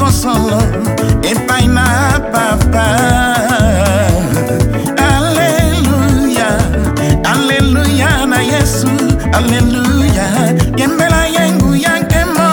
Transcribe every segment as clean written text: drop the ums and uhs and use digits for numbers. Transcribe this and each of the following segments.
solo e paina papa. Alleluia, alleluia na Yesu, alleluia. Yembela yengu yankemo.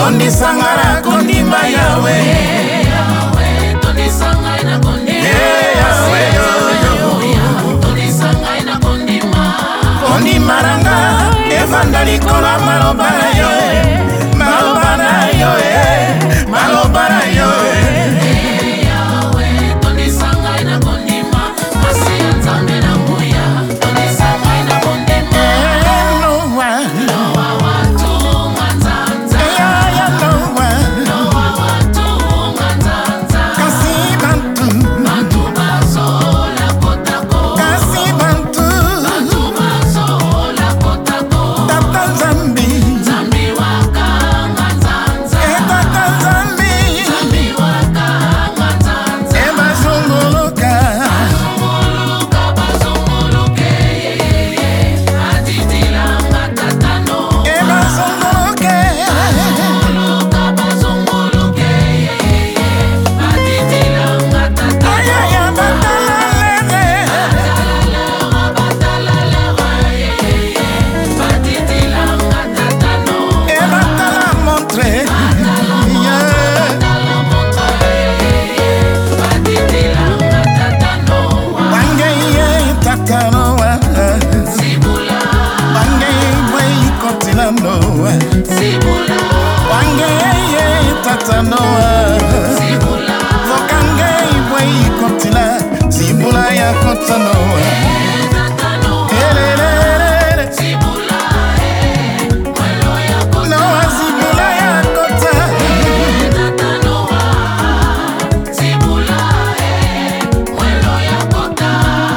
Tondisangara kondima yawe Tondisanga ina kondima yawe Tondisanga ina kondima kondimaranga evanda likola maloba na yo maloba na yo maloba na yo yawe Tondisanga ina kondima Masi ya Nzambe na nguya Tondisanga ina kondima Noa watu nganzanza Noa watu nganzanza kasi bantu Bantu bazola kotako kasi bantu Bantu bazola kotako tata Nzambi Nzambi wakanga nzanza tata Nzambi Nzambi wakanga nzanza ebazunguluka Bazunguluke Aditilanga tatano ebazunguluke Bazunguluke Aditilanga tatano ayaya batalalele Aditilanga tatano ebatala montre Aditilanga tatano wangeye tatanoa Sibula wangeye bweikotilanoa Sibula wangeye tatanoa Sibula vokangei bweikotila zibula ya kotanoa Tatano elelelele Sibula Mwelo ya kota noa zibula ya kota Tatanoa Sibula Mwelo ya kota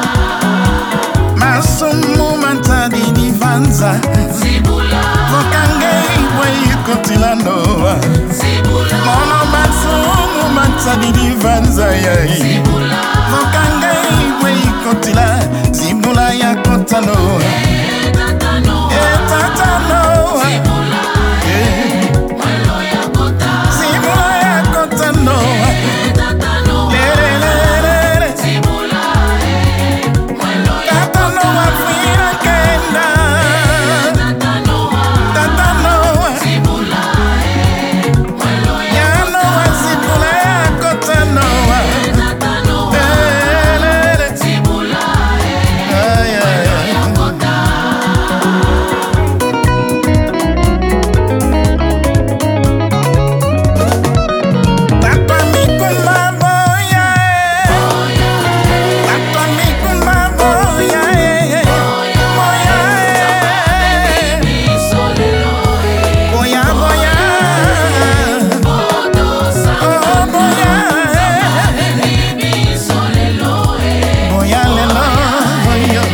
masumu mantadi divanza Sibula vokangei bweikotilanoa Sibula mono masumu mantadi divanza yai Sibula vokangei bweikotila zibula ya kotanoa Tatanoa etatanoa Sibula Mwelo ya kota zibula ya kotanoa Tatanoa lelelelele Sibula Mwelo ya tatanoa fira kenda Tatanoa tatanoa Sibula Mwelo ya yanoa zibula ya kotanoa Tatanoa lelelele Sibula ayaya ya kota papa mikumba boya papa mikumba boya boya boya boya oh boya boya lelo boyo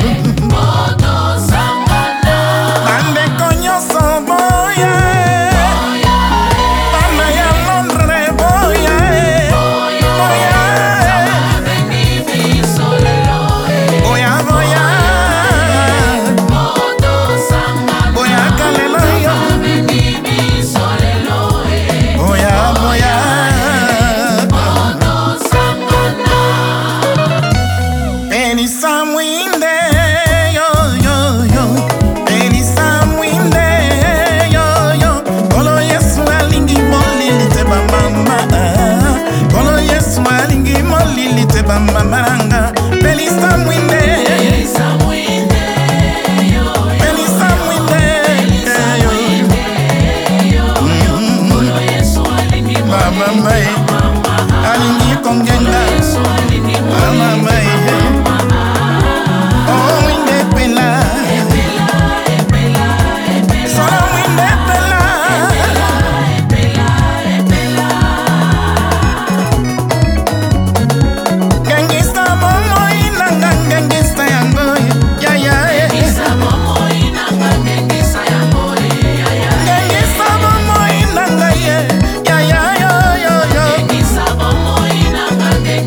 bande konyoso boya bana ya Londre boya boya boya boya boya kalelo yo boya boya Penisa mwinde yo yo yo Penisa mwinde yo yo Kolo Yesu alingi molili te ba mama Kolo Yesu alingi molili te ba mama ranga Penisa mwinde Penisa mwinde yo Mama mai alingi kongenga Mama mai Oh mwinde pela Solo mwinde pela Gangista momo inanga gangista yango ya ya Gangista momo inanga ye ya ya yo yo yo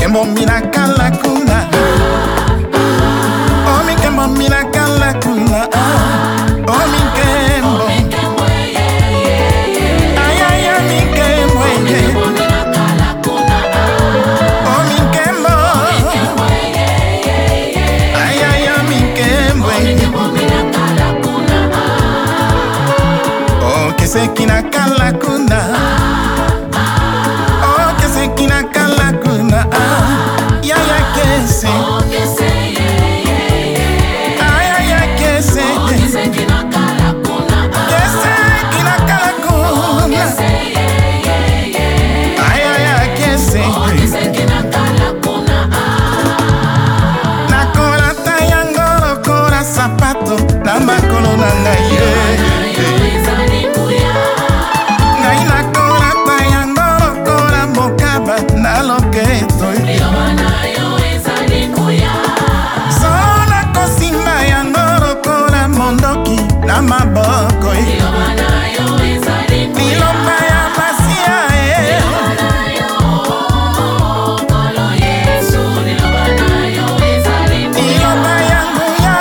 Mikembo mina kala kuna, oh mikembo mina kala kuna, oh mikembo, ay ay ay mikembo, oh mikembo, ay ay ay mikembo, oh kese kina kala kuna, oh kese kina kala kuna, ya ya kese, ay ay ay kese, kese kina kala kuna, ay ay ay kese, nakola tayango lokola sapato na makolo na ngai ye. Ngai nakola tayango lokola mokaba na loketo sona kosimba yango lokola mondoki na maboko liloba ya masia liloba yangu ya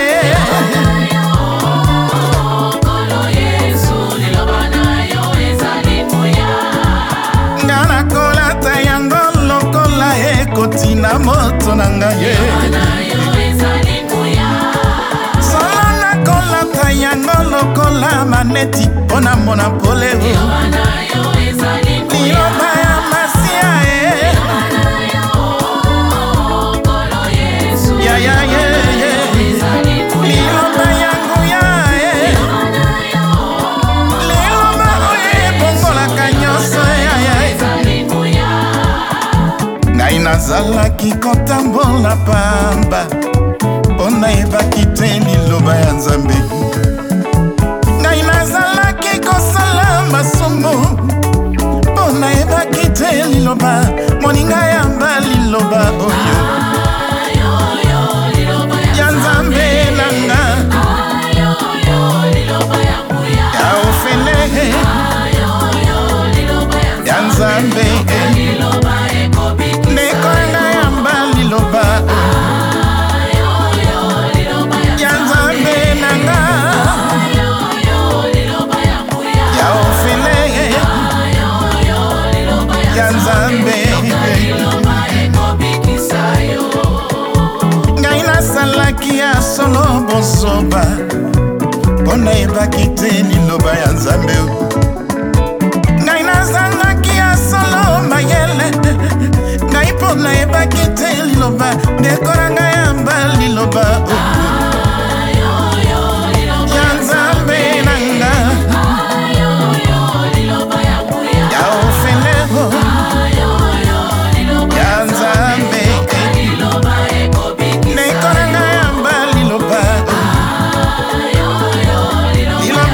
nga nakola tayango lokola ekotina moto na ngai solo nakola tayango lokola maneti mpona mona pole liloba ya masia ya ya ya liloba yangu ya liloba oyo ebongolaka nyonso ya ngai nazalaki kotambola pamba mpo nayebaki te liloba ya Nzambe ngai nazalaki kosala masumu mpo nayebaki te liloba moninga yamba liloba oyo ya Nzambe nanga ya ofele ya Nzambe nekoanga yamba liloba ya Nzambe nanga ya ofele ya Nzambe ngai nasalaki ya solo bozoba mpo nayebaki te liloba ya Nzambe ngai nazangaki ya solo mayele ngai mpo nayebaki te liloba ndekolanga yamba liloba ya Nzambe nanga ya ofele ya Nzambe ndekolanga yamba liloba liloba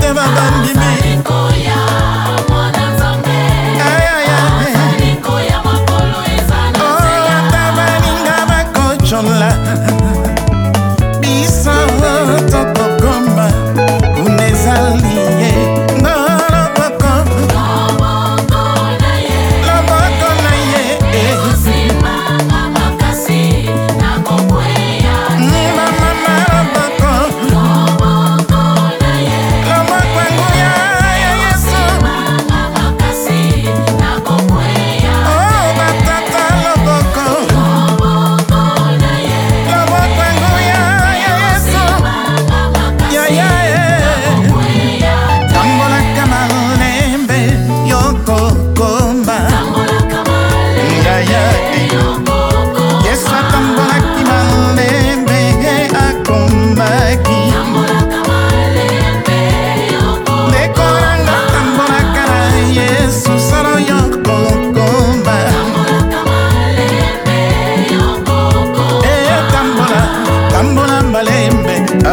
te babandimi. Koya mwana nzambe. Koya makolo ezana. Oh tabaninga bakochola. Bisa tokokoma unezaliye. Loboko na ye. Simanga makasi na kokweya. Mama loboko. Loboko na ye. Loboko nguya ya Yesu. Simanga makasi na kokweya. Oh batata loboko. Loboko na ye. Loboko nguya ya Yesu. Simanga makasi Ya ya kokweya. tambola kamalembe yoko komba. Tambola kamale. Ya ya Yokoko. Yesu atambola kimalembe akombaki. Tambola kamale. Yokoko. Dekoranga tambola kala Yesu solo yoko komba. Tambola kamale. Yokoko. Tambola malembe.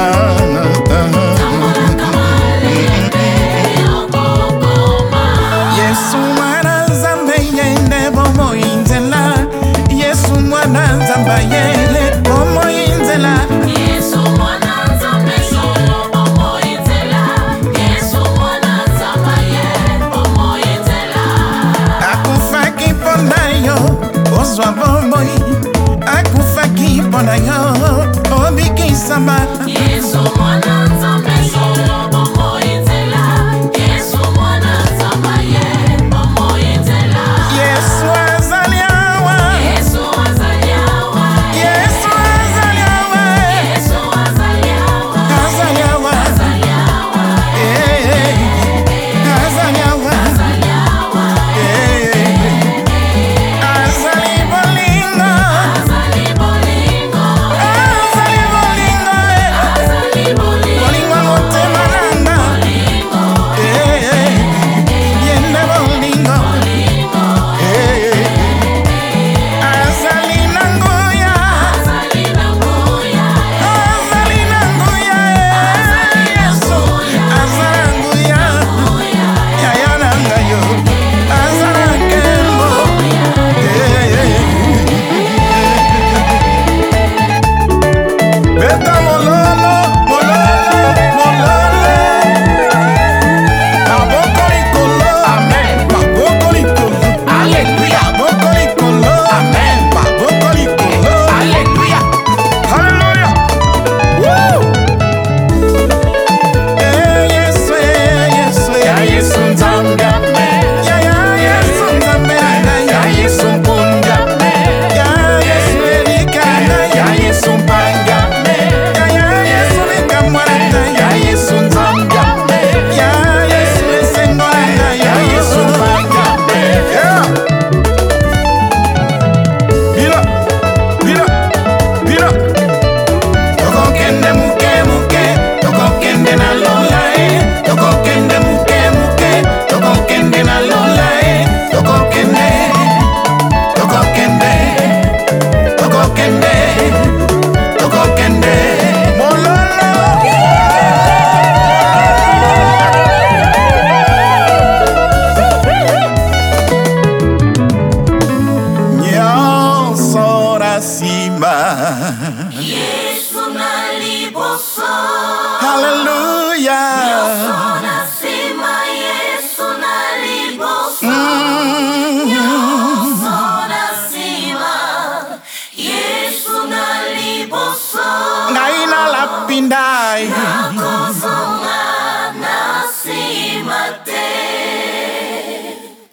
Yesu mwana nzambe yende bomo inzela. Yesu mwana nzambe yele bomo inzela. Yesu mwana nzambe solo bomo inzela. Yesu mwana nzambe ye bomo inzela. Akufaki pona yo ozwa bomoi. Akufaki pona yo obikisama. Yesu mwana nzambe solo bomo inzela. Yesu mwana nzambe ye bomo inzela. Yesu azali awa. Yesu azali awa. Yesu azali awa. Yesu azali awa. Azali awa. Azali awa. Azali awa. Azali awa. Azali bolingo. Azali bolingo. Azali bolingo. Azali bolingo. Bolingo motema nanga. Bolingo. Yende bolingo. Azali nanguya. Azali nanguya. Azali nanguya. Yesu. Azali nanguya. Yaya nanga yo. Azali kembo. Beta mololo, mololo, mololo. Maboko likolo. Amen. Maboko likolo. Alléluia. Maboko likolo. Amen. Maboko likolo. Alléluia. Hallelujah. Woo. Yesu, Yesu, ya Yesu nzambe. Ya Yesu nzambe. Ya Yesu mpunga. Ya Yesu elikana. Ya Yesu mpanga. Ya Yesu likamwana. Ya Yesu nzambe. Ya Yesu esengolana. Ya Yesu mpanga. Yeah. Bila, bila, bila. Tokokende muke muke, tokokende na lola tokokende muke muke, tokokende na lola tokokende, tokokende, tokokende, tokokende. Mololo. Nyonso na nsima. Yesu na liboso. Hallelujah. Na sima Yesu na liboso. Na sima Yesu na liboso. Ngai na lapindai. Nakosa